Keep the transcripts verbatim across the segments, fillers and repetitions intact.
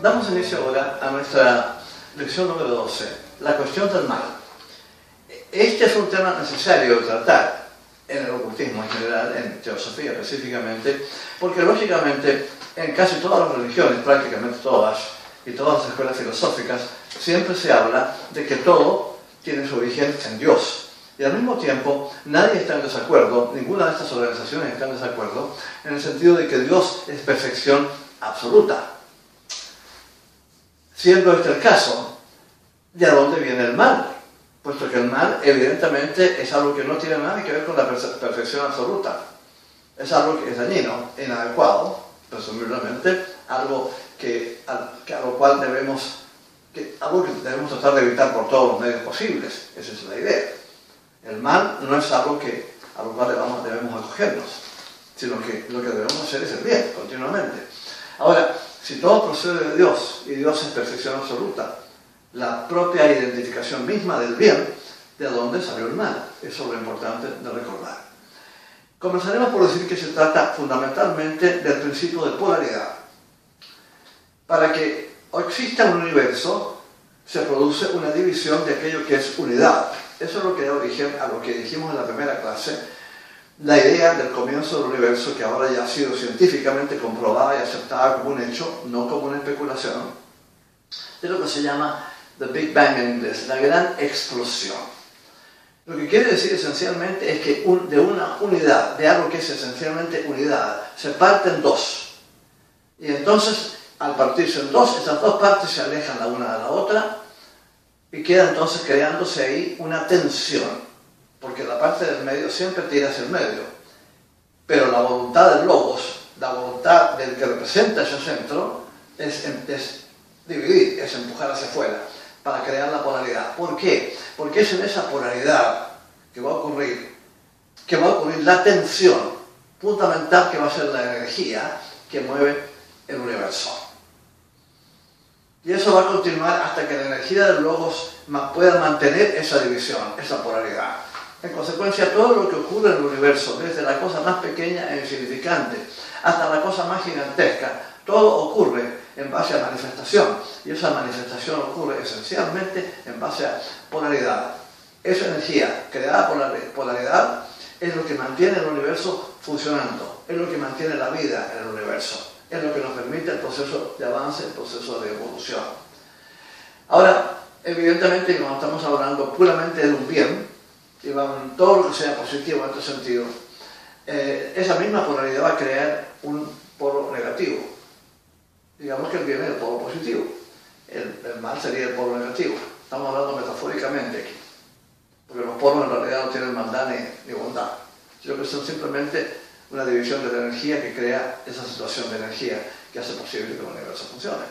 Damos inicio ahora a nuestra lección número doce, la cuestión del mal. Este es un tema necesario de tratar en el ocultismo en general, en teosofía específicamente, porque lógicamente en casi todas las religiones, prácticamente todas, y todas las escuelas filosóficas, siempre se habla de que todo tiene su origen en Dios. Y al mismo tiempo, nadie está en desacuerdo, ninguna de estas organizaciones está en desacuerdo, en el sentido de que Dios es perfección absoluta. Siendo este el caso, ¿de dónde viene el mal? Puesto que el mal, evidentemente, es algo que no tiene nada que ver con la perfección absoluta. Es algo que es dañino, inadecuado, presumiblemente, algo que, a, que a lo cual debemos, que, algo que debemos tratar de evitar por todos los medios posibles. Esa es la idea. El mal no es algo que, a lo cual debemos, debemos acogernos, sino que lo que debemos hacer es el bien, continuamente. Ahora, si todo procede de Dios, y Dios es perfección absoluta, la propia identificación misma del bien, ¿de dónde salió el mal? Eso es lo importante de recordar. Comenzaremos por decir que se trata fundamentalmente del principio de polaridad. Para que exista un universo, se produce una división de aquello que es unidad. Eso es lo que da origen a lo que dijimos en la primera clase, la idea del comienzo del universo, que ahora ya ha sido científicamente comprobada y aceptada como un hecho, no como una especulación, de lo que se llama the Big Bang en inglés, la gran explosión. Lo que quiere decir esencialmente es que un, de una unidad, de algo que es esencialmente unidad, se parte en dos. Y entonces, al partirse en dos, esas dos partes se alejan la una de la otra y queda entonces creándose ahí una tensión. Porque la parte del medio siempre tira hacia el medio, pero la voluntad del logos, la voluntad del que representa ese centro, es, es dividir, es empujar hacia afuera, para crear la polaridad. ¿Por qué? Porque es en esa polaridad que va a ocurrir, que va a ocurrir la tensión fundamental, que va a ser la energía que mueve el universo. Y eso va a continuar hasta que la energía del logos pueda mantener esa división, esa polaridad. En consecuencia, todo lo que ocurre en el universo, desde la cosa más pequeña e insignificante hasta la cosa más gigantesca, todo ocurre en base a manifestación. Y esa manifestación ocurre esencialmente en base a polaridad. Esa energía creada por la polaridad es lo que mantiene el universo funcionando, es lo que mantiene la vida en el universo, es lo que nos permite el proceso de avance, el proceso de evolución. Ahora, evidentemente, como estamos hablando puramente de un bien, y van todo lo que sea positivo en este sentido, eh, esa misma polaridad va a crear un polo negativo. Digamos que el bien es el polo positivo, el, el mal sería el polo negativo. Estamos hablando metafóricamente aquí, porque los polos en realidad no tienen maldad ni, ni bondad, sino que son simplemente una división de la energía que crea esa situación de energía que hace posible que el universo funcione.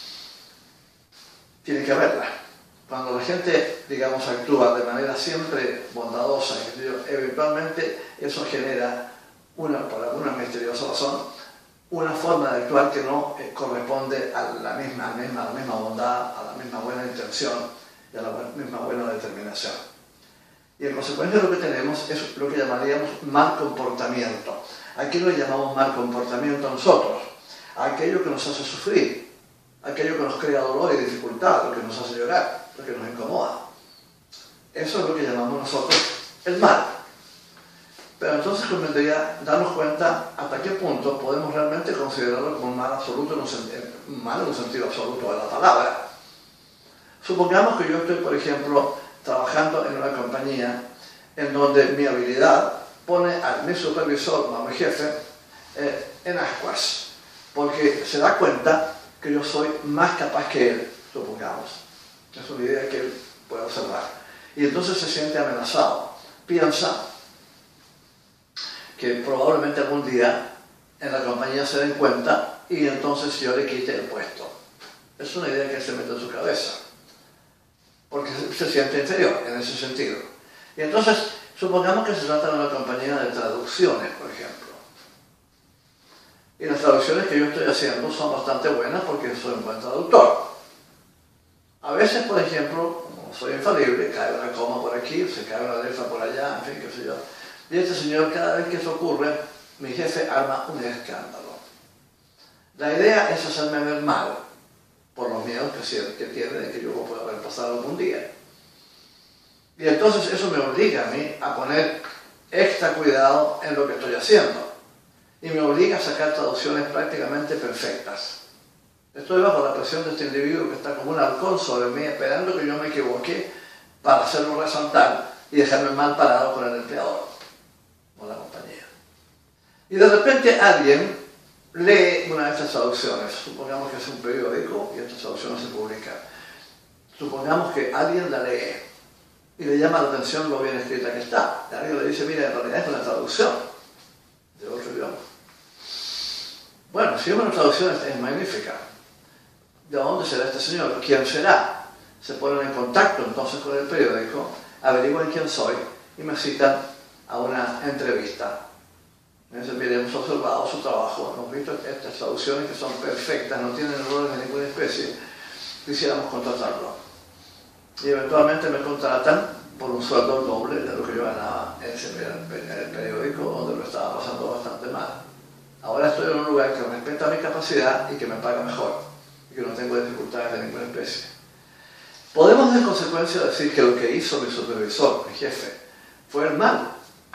Tiene que haberla. Cuando la gente, digamos, actúa de manera siempre bondadosa, eventualmente eso genera, una, por alguna misteriosa razón, una forma de actuar que no eh, corresponde a la misma, a la misma, a la misma bondad, a la misma buena intención y a la misma buena determinación. Y en consecuencia lo que tenemos es lo que llamaríamos mal comportamiento. Aquí lo llamamos mal comportamiento nosotros, aquello que nos hace sufrir, aquello que nos crea dolor y dificultad, lo que nos hace llorar, lo que nos incomoda. Eso es lo que llamamos nosotros el mal. Pero entonces convendría darnos cuenta hasta qué punto podemos realmente considerarlo como un mal absoluto, en un, un mal en un sentido absoluto de la palabra. Supongamos que yo estoy, por ejemplo, trabajando en una compañía en donde mi habilidad pone a mi supervisor, a mi jefe, eh, en ascuas, porque se da cuenta que yo soy más capaz que él, supongamos. Es una idea que él puede observar. Y entonces se siente amenazado. Piensa que probablemente algún día en la compañía se den cuenta y entonces yo le quite el puesto. Es una idea que se mete en su cabeza, porque se siente inferior en ese sentido. Y entonces, supongamos que se trata de una compañía de traducciones, por ejemplo. Y las traducciones que yo estoy haciendo son bastante buenas porque soy un buen traductor. A veces, por ejemplo, como soy infalible, cae una coma por aquí, se cae una letra por allá, en fin, qué sé yo. Y este señor, cada vez que eso ocurre, mi jefe arma un escándalo. La idea es hacerme ver mal. por los miedos que, que tiene de que yo lo pueda reemplazar algún día. Y entonces eso me obliga a mí a poner extra cuidado en lo que estoy haciendo. Y me obliga a sacar traducciones prácticamente perfectas. Estoy bajo la presión de este individuo que está como un halcón sobre mí, esperando que yo me equivoque para hacerlo resaltar y dejarme mal parado con el empleador, con la compañía. Y de repente alguien lee una de estas traducciones. Supongamos que es un periódico y estas traducciones se publican. Supongamos que alguien la lee y le llama la atención lo bien escrita que está. Y alguien le dice, mira, en realidad es una traducción de otro idioma. Bueno, si es una traducción es magnífica. ¿De dónde será este señor? ¿Quién será? Se ponen en contacto entonces con el periódico, averiguan quién soy y me citan a una entrevista. Me dicen, mire, hemos observado su trabajo, hemos visto estas traducciones que son perfectas, no tienen errores de ninguna especie, quisiéramos contratarlo. Y eventualmente me contratan por un sueldo doble de lo que yo ganaba en, ese, en el periódico, donde lo estaba pasando bastante mal. Ahora estoy en un lugar que respeta mi capacidad y que me paga mejor, y que no tengo dificultades de ninguna especie. Podemos en consecuencia decir que lo que hizo mi supervisor, mi jefe, fue el mal.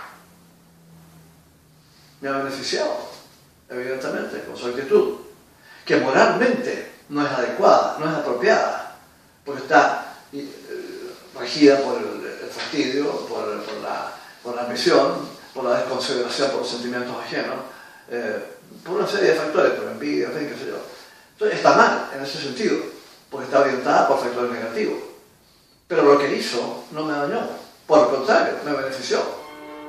Me ha beneficiado, evidentemente, con su actitud, que moralmente no es adecuada, no es apropiada, porque está eh, regida por el, el fastidio, por, por, la, por la ambición, por la desconsideración, por los sentimientos ajenos, eh, por una serie de factores, por envidia, en fin, qué sé yo. Entonces está mal en ese sentido, porque está orientada por factores negativos. Pero lo que hizo no me dañó, por el contrario, me benefició.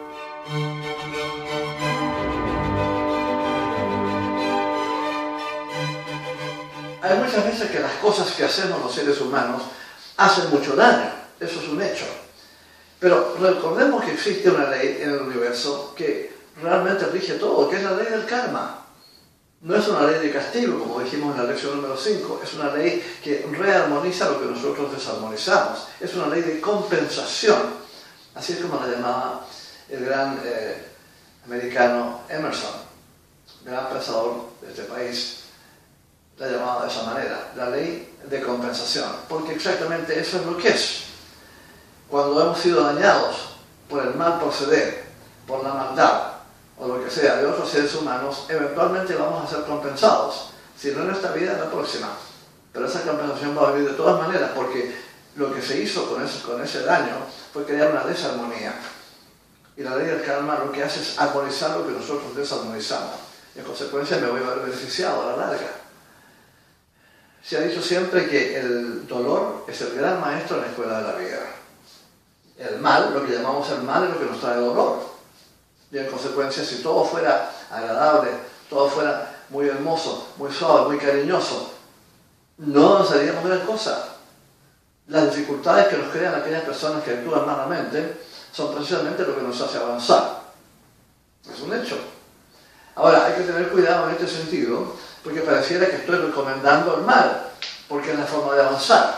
Hay muchas veces que las cosas que hacemos los seres humanos hacen mucho daño, eso es un hecho. Pero recordemos que existe una ley en el universo que realmente rige todo, que es la ley del karma. No es una ley de castigo, como dijimos en la lección número cinco, es una ley que rearmoniza lo que nosotros desarmonizamos. Es una ley de compensación, así es como la llamaba el gran eh, americano Emerson, gran pensador de este país. La llamaba de esa manera, la ley de compensación, porque exactamente eso es lo que es. Cuando hemos sido dañados por el mal proceder, por la maldad, o lo que sea, de otros seres humanos, eventualmente vamos a ser compensados, si no en esta vida, en la próxima. Pero esa compensación va a venir de todas maneras, porque lo que se hizo con ese, con ese daño fue crear una desarmonía. Y la ley del karma lo que hace es armonizar lo que nosotros desarmonizamos. Y en consecuencia me voy a ver beneficiado a la larga. Se ha dicho siempre que el dolor es el gran maestro en la escuela de la vida. El mal, lo que llamamos el mal, es lo que nos trae dolor. Y en consecuencia, si todo fuera agradable, todo fuera muy hermoso, muy suave, muy cariñoso, no nos haríamos gran cosa. Las dificultades que nos crean aquellas personas que actúan malamente son precisamente lo que nos hace avanzar. Es un hecho. Ahora, hay que tener cuidado en este sentido, porque pareciera que estoy recomendando el mal, porque es la forma de avanzar.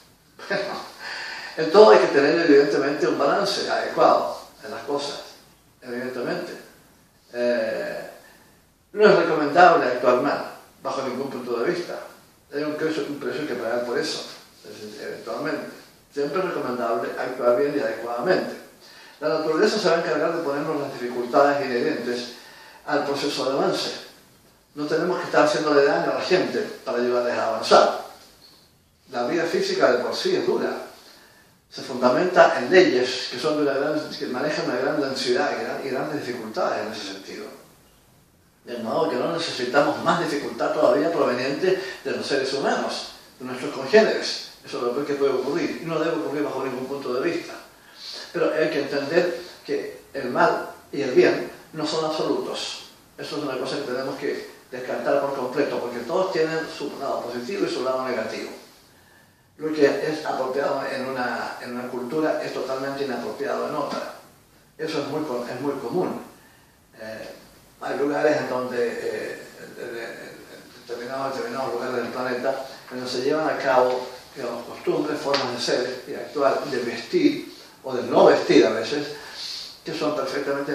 En todo hay que tener evidentemente un balance adecuado en las cosas, evidentemente. Eh, no es recomendable actuar mal, bajo ningún punto de vista. Hay un precio, un precio que pagar por eso, eventualmente. Siempre es recomendable actuar bien y adecuadamente. La naturaleza se va a encargar de ponernos las dificultades inherentes al proceso de avance. No tenemos que estar haciéndole daño a la gente para ayudarles a avanzar. La vida física de por sí es dura. Se fundamenta en leyes que, son de una gran, que manejan una gran densidad y, gran, y grandes dificultades en ese sentido. De modo que no necesitamos más dificultad todavía proveniente de los seres humanos, de nuestros congéneres. Eso es lo que puede ocurrir y no debe ocurrir bajo ningún punto de vista. Pero hay que entender que el mal y el bien no son absolutos. Eso es una cosa que tenemos que descartar por completo, porque todos tienen su lado positivo y su lado negativo. Lo que es apropiado en una, en una cultura es totalmente inapropiado en otra. Eso es muy, es muy común. Eh, hay lugares en donde, eh, en determinados, determinados lugares del planeta, en donde se llevan a cabo, digamos, costumbres, formas de ser y actuar, de vestir o de no vestir a veces, que son perfectamente inapropiadas para otros países en donde esas costumbres no son bien vistas.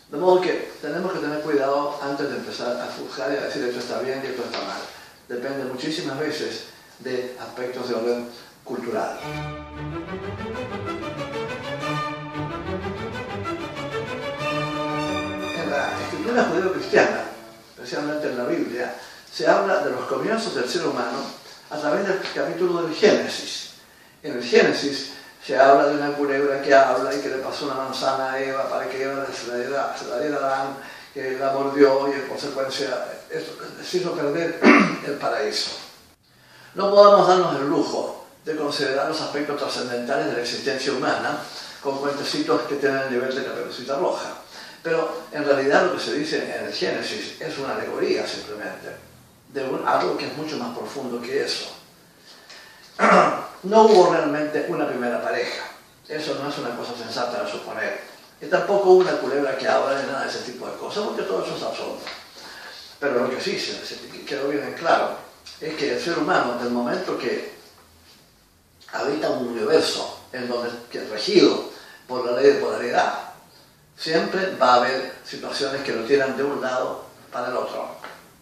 De modo que tenemos que tener cuidado antes de empezar a juzgar y a decir esto está bien y esto está mal. Depende muchísimas veces de aspectos de orden cultural. En la escritura judeo-cristiana, especialmente en la Biblia, se habla de los comienzos del ser humano a través del capítulo del Génesis. En el Génesis se habla de una culebra que habla y que le pasó una manzana a Eva para que Eva se la diera, se la diera a Adán, que la mordió y en consecuencia eso les hizo perder el paraíso. No podemos darnos el lujo de considerar los aspectos trascendentales de la existencia humana con cuentecitos que tienen el nivel de Caperucita Roja. Pero en realidad lo que se dice en el Génesis es una alegoría simplemente, de un, algo que es mucho más profundo que eso. No hubo realmente una primera pareja, eso no es una cosa sensata de suponer, y tampoco hubo una culebra que habla de nada de ese tipo de cosas, porque todo eso es absurdo. Pero lo que sí se, se quedó bien en claro es que el ser humano, del momento que habita un universo en donde que es regido por la ley de polaridad, siempre va a haber situaciones que lo tiran de un lado para el otro.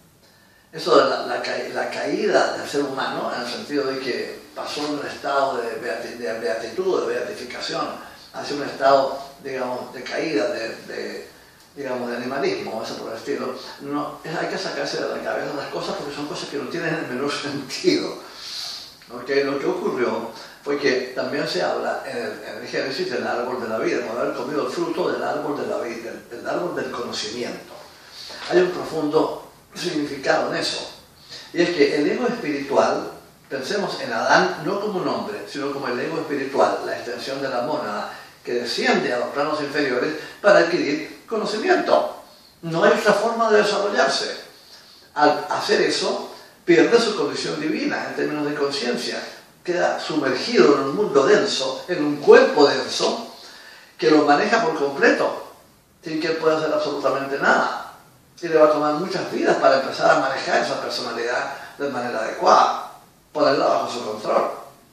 Eso de la, la, la caída del ser humano, en el sentido de que pasó de un estado de, beati, de beatitud, de beatificación, hacia un estado, digamos, de caída, de, de, digamos, de animalismo, eso por el estilo, no, hay que sacarse de la cabeza las cosas porque son cosas que no tienen el menor sentido. ¿Okay? Lo que ocurrió fue que también se habla en el, en el Génesis del árbol de la vida, como haber comido el fruto del árbol de la vida, del, del árbol del conocimiento. Hay un profundo significado en eso, y es que el ego espiritual, pensemos en Adán no como un hombre, sino como el ego espiritual, la extensión de la mónada, que desciende a los planos inferiores para adquirir conocimiento. No hay otra forma de desarrollarse. Al hacer eso, pierde su condición divina en términos de conciencia, queda sumergido en un mundo denso, en un cuerpo denso, que lo maneja por completo, sin que él pueda hacer absolutamente nada. Y le va a tomar muchas vidas para empezar a manejar esa personalidad de manera adecuada, ponerla bajo su control.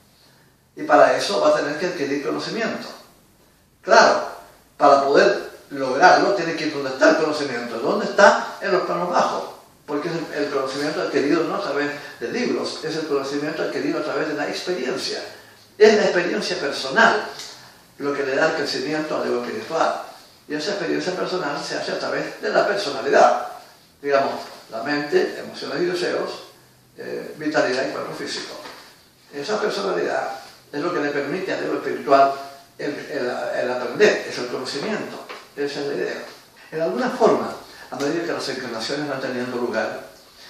Y para eso va a tener que adquirir conocimiento. Claro, para poder lograrlo tiene que ir donde está el conocimiento. ¿Dónde está? En los planos bajos. Porque es el conocimiento adquirido no a través de libros, es el conocimiento adquirido a través de la experiencia. Es la experiencia personal lo que le da el crecimiento al ego espiritual. Y esa experiencia personal se hace a través de la personalidad. Digamos, la mente, emociones y deseos, eh, vitalidad y cuerpo físico. Esa personalidad es lo que le permite al ego espiritual el, el, el aprender, es el conocimiento. Esa es la idea. En alguna forma, a medida que las encarnaciones van teniendo lugar,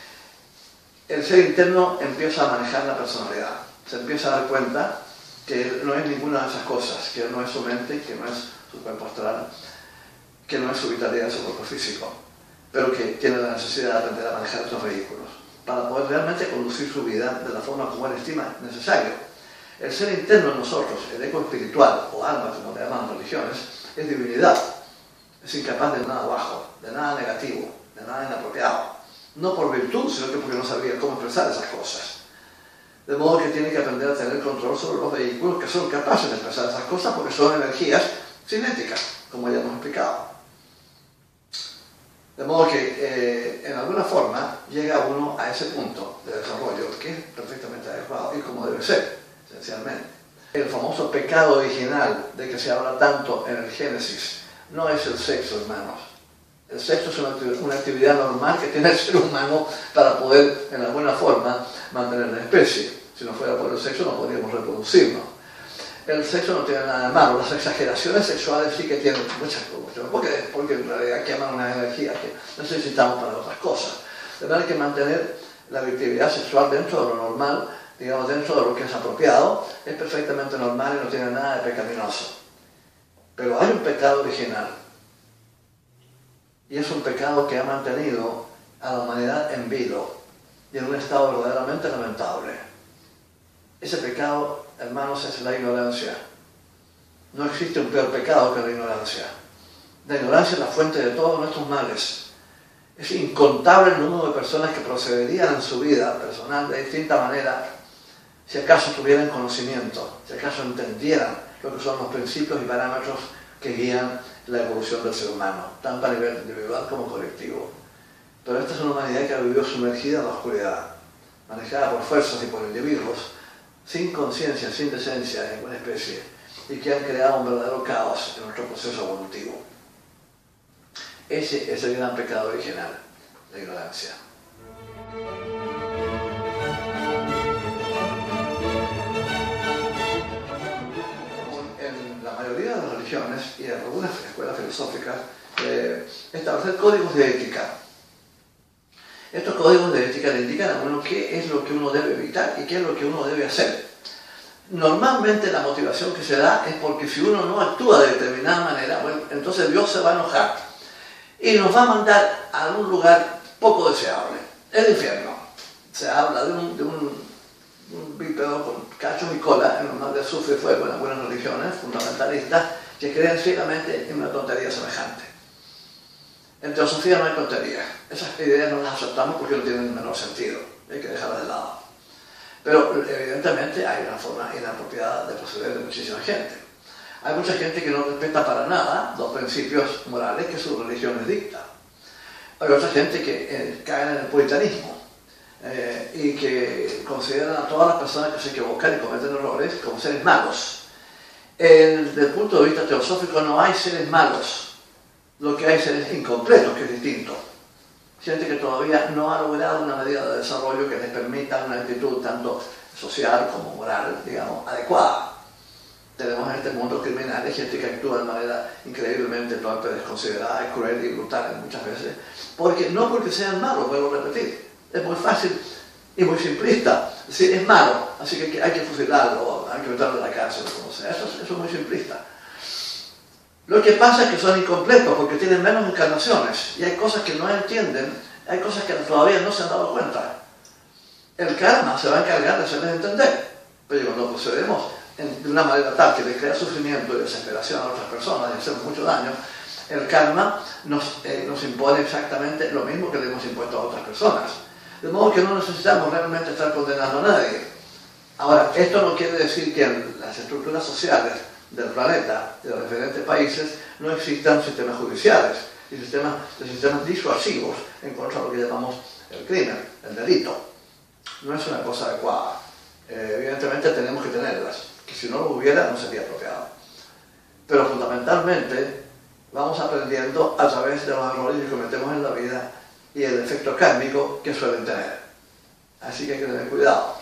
el ser interno empieza a manejar la personalidad. Se empieza a dar cuenta que no es ninguna de esas cosas, que no es su mente, que no es su cuerpo astral, que no es su vitalidad, su cuerpo físico, pero que tiene la necesidad de aprender a manejar estos vehículos para poder realmente conducir su vida de la forma como él estima necesario. El ser interno en nosotros, el ego espiritual o alma, como le llaman religiones, es divinidad. Es incapaz de nada bajo, de nada negativo, de nada inapropiado. No por virtud, sino que porque no sabía cómo expresar esas cosas. De modo que tiene que aprender a tener control sobre los vehículos que son capaces de expresar esas cosas porque son energías cinéticas, como ya hemos explicado. De modo que, eh, en alguna forma, llega uno a ese punto de desarrollo que es perfectamente adecuado y como debe ser, esencialmente. El famoso pecado original de que se habla tanto en el Génesis no es el sexo, hermanos. El sexo es una, una actividad normal que tiene el ser humano para poder, en alguna forma, mantener la especie. Si no fuera por el sexo no podríamos reproducirnos. El sexo no tiene nada de malo, las exageraciones sexuales sí que tienen muchas cosas, porque, porque en realidad queman una energía que necesitamos para otras cosas. De manera que mantener la actividad sexual dentro de lo normal, digamos dentro de lo que es apropiado, es perfectamente normal y no tiene nada de pecaminoso. Pero hay un pecado original, y es un pecado que ha mantenido a la humanidad en vilo y en un estado verdaderamente lamentable. Ese pecado, hermanos, es la ignorancia. No existe un peor pecado que la ignorancia. La ignorancia es la fuente de todos nuestros males. Es incontable el número de personas que procederían en su vida personal de distinta manera si acaso tuvieran conocimiento, si acaso entendieran lo que son los principios y parámetros que guían la evolución del ser humano, tanto a nivel individual como colectivo. Pero esta es una humanidad que ha vivido sumergida en la oscuridad, manejada por fuerzas y por individuos, sin conciencia, sin decencia de ninguna especie, y que han creado un verdadero caos en nuestro proceso evolutivo. Ese es el gran pecado original, la ignorancia. En la mayoría de las religiones y en algunas escuelas filosóficas, eh, establecer códigos de ética. Estos códigos de ética le indican a uno qué es lo que uno debe evitar y qué es lo que uno debe hacer. Normalmente la motivación que se da es porque si uno no actúa de determinada manera, bueno, entonces Dios se va a enojar y nos va a mandar a un lugar poco deseable, el infierno. Se habla de un, de un, un bípedo con cachos y cola, en un mar de azufre y fuego en algunas religiones fundamentalistas que creen ciegamente en una tontería semejante. En teosofía no hay tonterías. Esas ideas no las aceptamos porque no tienen el menor sentido. Hay que dejarlas de lado. Pero evidentemente hay una forma inapropiada de proceder de muchísima gente. Hay mucha gente que no respeta para nada los principios morales que su religión les dicta. Hay otra gente que eh, cae en el puritanismo eh, y que consideran a todas las personas que se equivocan y cometen errores como seres malos. Eh, desde el punto de vista teosófico no hay seres malos. Lo que hay seres incompletos, que es distinto. Gente que todavía no ha logrado una medida de desarrollo que les permita una actitud tanto social como moral, digamos, adecuada. Tenemos en este mundo criminales gente que actúa de manera increíblemente torpe, desconsiderada, cruel y brutal muchas veces, porque no porque sean malos, vuelvo a repetir, es muy fácil y muy simplista. Es decir, es malo, así que hay que fusilarlo, hay que meterlo en la cárcel, como sea. Eso, eso es muy simplista. Lo que pasa es que son incompletos porque tienen menos encarnaciones y hay cosas que no entienden, hay cosas que todavía no se han dado cuenta. El karma se va a encargar de hacerles entender, pero cuando procedemos en, de una manera tal que le crea sufrimiento y desesperación a otras personas y hacemos mucho daño, el karma nos, eh, nos impone exactamente lo mismo que le hemos impuesto a otras personas. De modo que no necesitamos realmente estar condenando a nadie. Ahora, esto no quiere decir que en las estructuras sociales del planeta, de los diferentes países, no existan sistemas judiciales y sistemas, sistemas disuasivos en contra de lo que llamamos el crimen, el delito. No es una cosa adecuada. Eh, evidentemente tenemos que tenerlas, que si no lo hubiera no sería apropiado. Pero fundamentalmente vamos aprendiendo a través de los errores que cometemos en la vida y el efecto kármico que suelen tener. Así que hay que tener cuidado.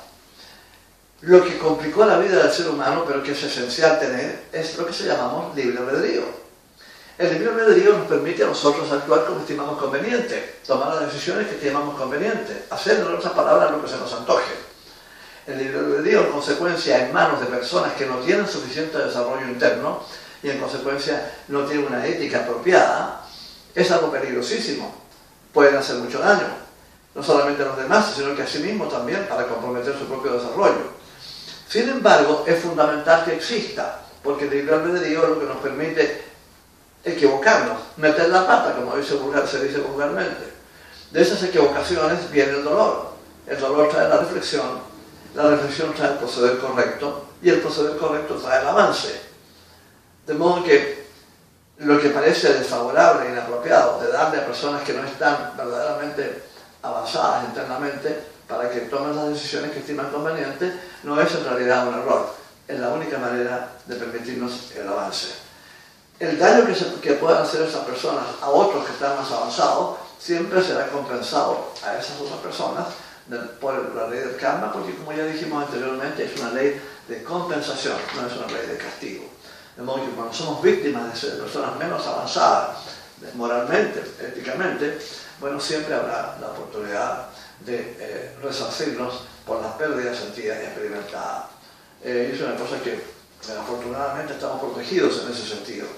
Lo que complicó la vida del ser humano, pero que es esencial tener, es lo que se llamamos libre albedrío. El libre albedrío nos permite a nosotros actuar como estimamos conveniente, tomar las decisiones que estimamos conveniente, hacer en otras palabras lo que se nos antoje. El libre albedrío, en consecuencia, en manos de personas que no tienen suficiente desarrollo interno y en consecuencia no tienen una ética apropiada, es algo peligrosísimo. Pueden hacer mucho daño, no solamente a los demás, sino que a sí mismos también para comprometer su propio desarrollo. Sin embargo, es fundamental que exista, porque el libre albedrío es lo que nos permite equivocarnos, meter la pata, como dice vulgar, se dice vulgarmente. De esas equivocaciones viene el dolor. El dolor trae la reflexión, la reflexión trae el proceder correcto, y el proceder correcto trae el avance. De modo que lo que parece desfavorable e inapropiado de darle a personas que no están verdaderamente avanzadas internamente, para que tomen las decisiones que estiman convenientes, no es en realidad un error. Es la única manera de permitirnos el avance. El daño que, se, que puedan hacer esas personas a otros que están más avanzados, siempre será compensado a esas otras personas de, por la ley del karma, porque como ya dijimos anteriormente, es una ley de compensación, no es una ley de castigo. De modo que cuando somos víctimas de personas menos avanzadas, moralmente, éticamente, bueno, siempre habrá la oportunidad de eh, resarcirnos por las pérdidas sentidas y experimentadas. Eh, es una cosa que, eh, afortunadamente, estamos protegidos en ese sentido.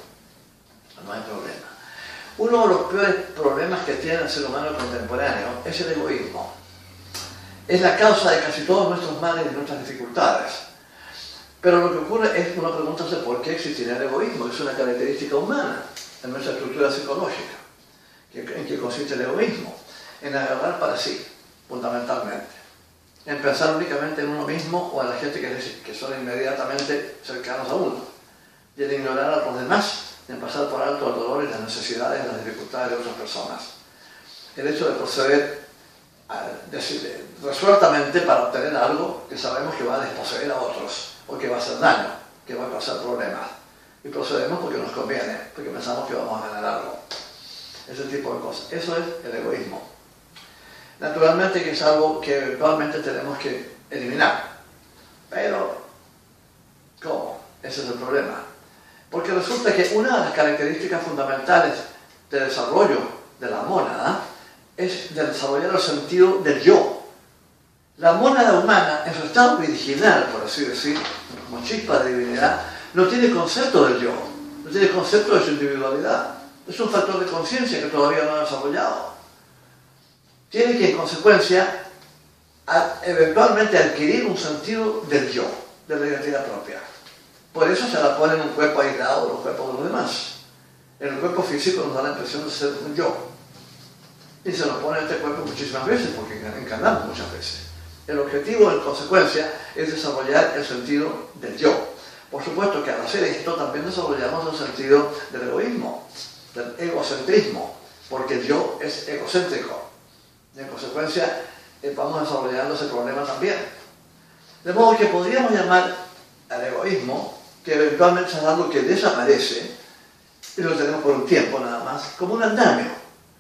No hay problema. Uno de los peores problemas que tiene el ser humano contemporáneo es el egoísmo. Es la causa de casi todos nuestros males y nuestras dificultades. Pero lo que ocurre es que uno preguntarse por qué existirá el egoísmo. Es una característica humana en nuestra estructura psicológica. ¿En qué consiste el egoísmo? En agarrar para sí, fundamentalmente. En pensar únicamente en uno mismo o en la gente que, que son inmediatamente cercanos a uno. Y en ignorar a los demás en pasar por alto el dolor y las necesidades y las dificultades de otras personas. El hecho de proceder a decir, resueltamente para obtener algo que sabemos que va a desposeer a otros, o que va a hacer daño, que va a causar problemas. Y procedemos porque nos conviene, porque pensamos que vamos a ganar algo. Ese tipo de cosas. Eso es el egoísmo. Naturalmente que es algo que eventualmente tenemos que eliminar. Pero, ¿cómo? Ese es el problema. Porque resulta que una de las características fundamentales del desarrollo de la mónada es de desarrollar el sentido del yo. La mónada humana, en su estado original, por así decir, como chispa de divinidad, no tiene concepto del yo, no tiene concepto de su individualidad. Es un factor de conciencia que todavía no ha desarrollado. Tiene que, en consecuencia, a, eventualmente adquirir un sentido del yo, de la identidad propia. Por eso se la pone en un cuerpo aislado de los cuerpos de los demás. En el cuerpo físico nos da la impresión de ser un yo. Y se nos pone en este cuerpo muchísimas veces, porque encarnamos muchas veces. El objetivo, en consecuencia, es desarrollar el sentido del yo. Por supuesto que al hacer esto también desarrollamos el sentido del egoísmo, del egocentrismo, porque el yo es egocéntrico. Y en consecuencia, eh, vamos desarrollando ese problema también. De modo que podríamos llamar al egoísmo, que eventualmente es algo que desaparece, y lo tenemos por un tiempo nada más, como un andamio.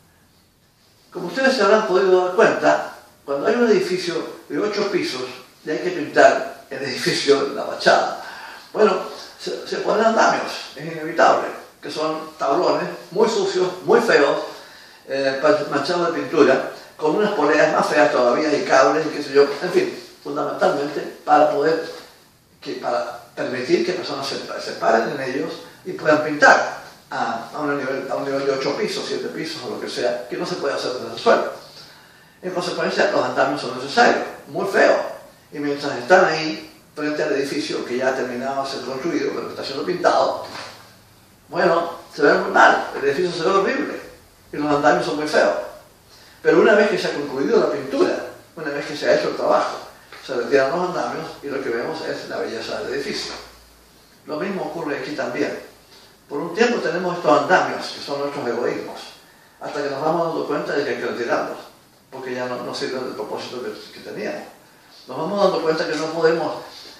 Como ustedes se habrán podido dar cuenta, cuando hay un edificio de ocho pisos y hay que pintar el edificio, la fachada, bueno, se, se ponen andamios, es inevitable, que son tablones muy sucios, muy feos, eh, manchados de pintura, con unas poleas más feas todavía y cables y qué sé yo, en fin, fundamentalmente para poder, que, para permitir que personas se, se paren en ellos y puedan pintar a, a, un nivel, a un nivel de ocho pisos, siete pisos o lo que sea, que no se puede hacer desde el suelo. En consecuencia, los andamios son necesarios, muy feos, y mientras están ahí, frente al edificio que ya ha terminado de ser construido, pero que está siendo pintado, bueno, se ve muy mal, el edificio se ve horrible, y los andamios son muy feos. Pero una vez que se ha concluido la pintura, una vez que se ha hecho el trabajo, se retiran los andamios y lo que vemos es la belleza del edificio. Lo mismo ocurre aquí también. Por un tiempo tenemos estos andamios, que son nuestros egoísmos, hasta que nos vamos dando cuenta de que hay que retirarlos, porque ya no, no sirven del propósito que, que teníamos. Nos vamos dando cuenta que no podemos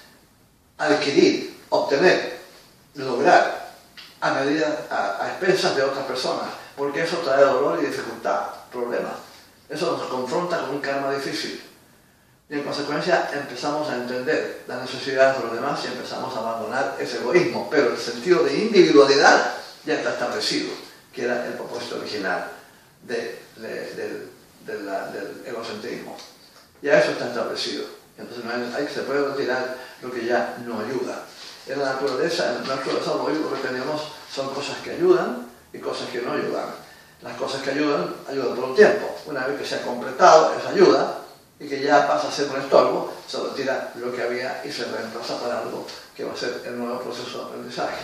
adquirir, obtener, lograr a medida, a, a expensas de otras personas, porque eso trae dolor y dificultad, problemas. Eso nos confronta con un karma difícil. Y en consecuencia empezamos a entender las necesidades de los demás y empezamos a abandonar ese egoísmo, pero el sentido de individualidad ya está establecido, que era el propósito original de, de, de, de la, del egocentrismo. Ya eso está establecido. Entonces no hay, hay, se puede retirar lo que ya no ayuda. En la naturaleza, en nuestro desarrollo, lo que tenemos son cosas que ayudan y cosas que no ayudan. Las cosas que ayudan, ayudan por un tiempo. Una vez que se ha completado esa ayuda y que ya pasa a ser un estorbo, se retira lo que había y se reemplaza para algo que va a ser el nuevo proceso de aprendizaje.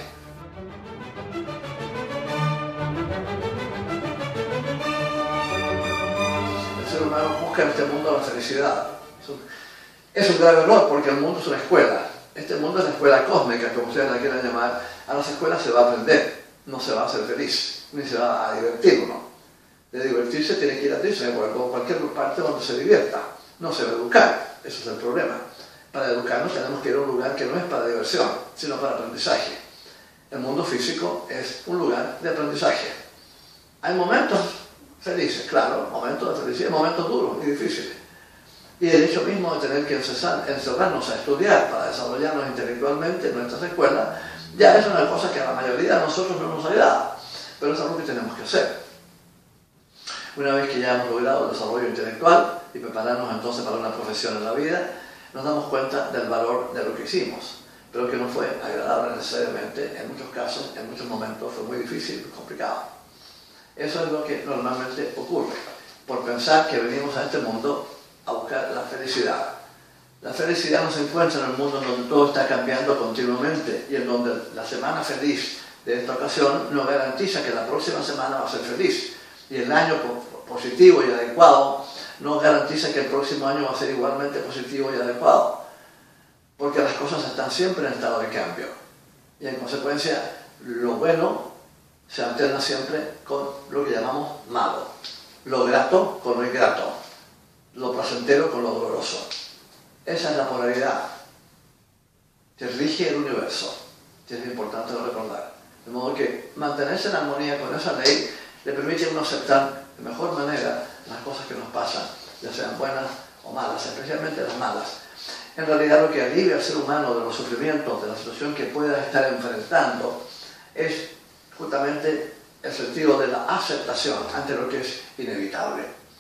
El ser humano busca en este mundo la felicidad. Es un grave error porque el mundo es una escuela. Este mundo es la escuela cósmica, como ustedes la quieran llamar. A las escuelas se va a aprender, no se va a hacer feliz, ni se va a divertir uno. De divertirse tiene que ir a Disney o a cualquier parte donde se divierta. No se va a educar, eso es el problema. Para educarnos tenemos que ir a un lugar que no es para diversión, sino para aprendizaje. El mundo físico es un lugar de aprendizaje. Hay momentos felices, claro, momentos de felicidad, momentos duros y difíciles. Y el hecho mismo de tener que encerrarnos a estudiar para desarrollarnos intelectualmente en nuestras escuelas, ya es una cosa que a la mayoría de nosotros no nos agrada, pero es algo que tenemos que hacer. Una vez que ya hemos logrado el desarrollo intelectual y prepararnos entonces para una profesión en la vida, nos damos cuenta del valor de lo que hicimos, pero que no fue agradable necesariamente, en muchos casos, en muchos momentos fue muy difícil y complicado. Eso es lo que normalmente ocurre, por pensar que venimos a este mundo a buscar la felicidad. La felicidad no se encuentra en el mundo en donde todo está cambiando continuamente y en donde la semana feliz de esta ocasión no garantiza que la próxima semana va a ser feliz. Y el año positivo y adecuado no garantiza que el próximo año va a ser igualmente positivo y adecuado. Porque las cosas están siempre en estado de cambio. Y en consecuencia, lo bueno se alterna siempre con lo que llamamos malo, lo grato con lo ingrato, lo placentero con lo doloroso. Esa es la polaridad que rige el universo, que es importante recordar. De modo que mantenerse en armonía con esa ley le permite a uno aceptar de mejor manera las cosas que nos pasan, ya sean buenas o malas, especialmente las malas. En realidad lo que alivia al ser humano de los sufrimientos, de la situación que pueda estar enfrentando, es justamente el sentido de la aceptación ante lo que es inevitable.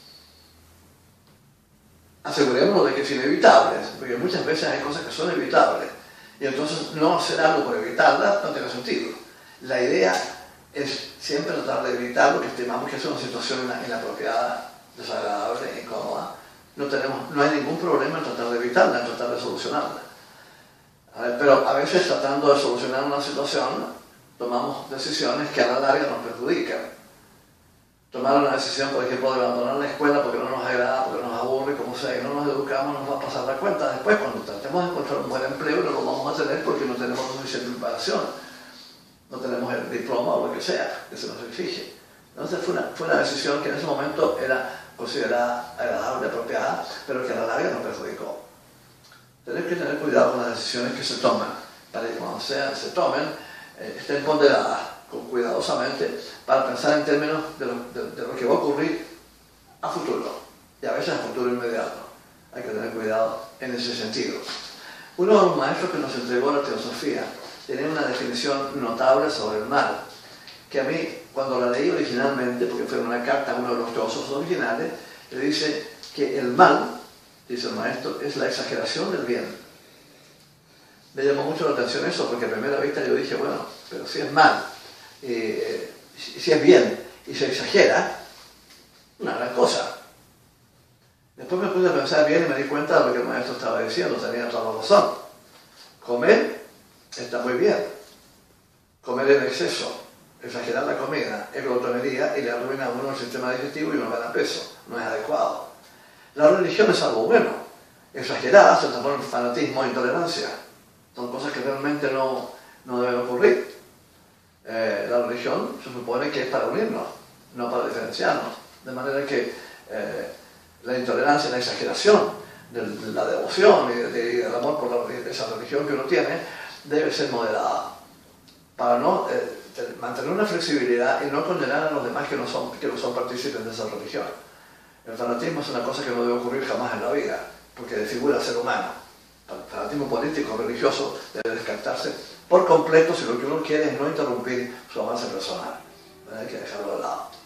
Asegurémonos de que es inevitable, porque muchas veces hay cosas que son evitables, y entonces no hacer algo por evitarlas no tiene sentido. La idea es siempre tratar de evitar lo que estimamos que es una situación inapropiada, desagradable, incómoda. No, tenemos, no hay ningún problema en tratar de evitarla, en tratar de solucionarla. A ver, pero a veces tratando de solucionar una situación, tomamos decisiones que a la larga nos perjudican. Tomar una decisión, por ejemplo, de abandonar la escuela porque no nos agrada, porque nos aburre, como sea, y no nos educamos, nos va a pasar la cuenta después cuando tratemos de encontrar un buen empleo y no lo vamos a tener porque no tenemos suficiente preparación, no tenemos el diploma o lo que sea que se nos exige. Entonces fue una, fue una decisión que en ese momento era considerada agradable, apropiada, pero que a la larga nos perjudicó. Tenemos que tener cuidado con las decisiones que se toman, para que cuando sean, se tomen, eh, estén ponderadas cuidadosamente para pensar en términos de lo, de, de lo que va a ocurrir a futuro, y a veces a futuro inmediato. Hay que tener cuidado en ese sentido. Uno de los maestros que nos entregó la teosofía tenía una definición notable sobre el mal, que a mí, cuando la leí originalmente, porque fue una carta a uno de los teósofos originales, le dice que el mal, dice el maestro, es la exageración del bien. Me llamó mucho la atención eso, porque a primera vista yo dije, bueno, pero si es mal, eh, si es bien y se exagera, una gran cosa. Después me puse a pensar bien y me di cuenta de lo que el maestro estaba diciendo, tenía toda la razón. Comer está muy bien, comer en exceso, exagerar la comida es glotonería y le arruina a uno el sistema digestivo y uno gana peso, no es adecuado. La religión es algo bueno, exagerada se transforma en fanatismo e intolerancia, son cosas que realmente no, no deben ocurrir. Eh, la religión se supone que es para unirnos, no para diferenciarnos, de manera que eh, la intolerancia, la exageración de, de la devoción y de, de, del amor por la, de esa religión que uno tiene debe ser moderada para no eh, mantener una flexibilidad y no condenar a los demás que no son, que no son partícipes de esa religión. El fanatismo es una cosa que no debe ocurrir jamás en la vida, porque desfigura al ser humano. El fanatismo político, religioso, debe descartarse por completo si lo que uno quiere es no interrumpir su avance personal. Hay que dejarlo de lado.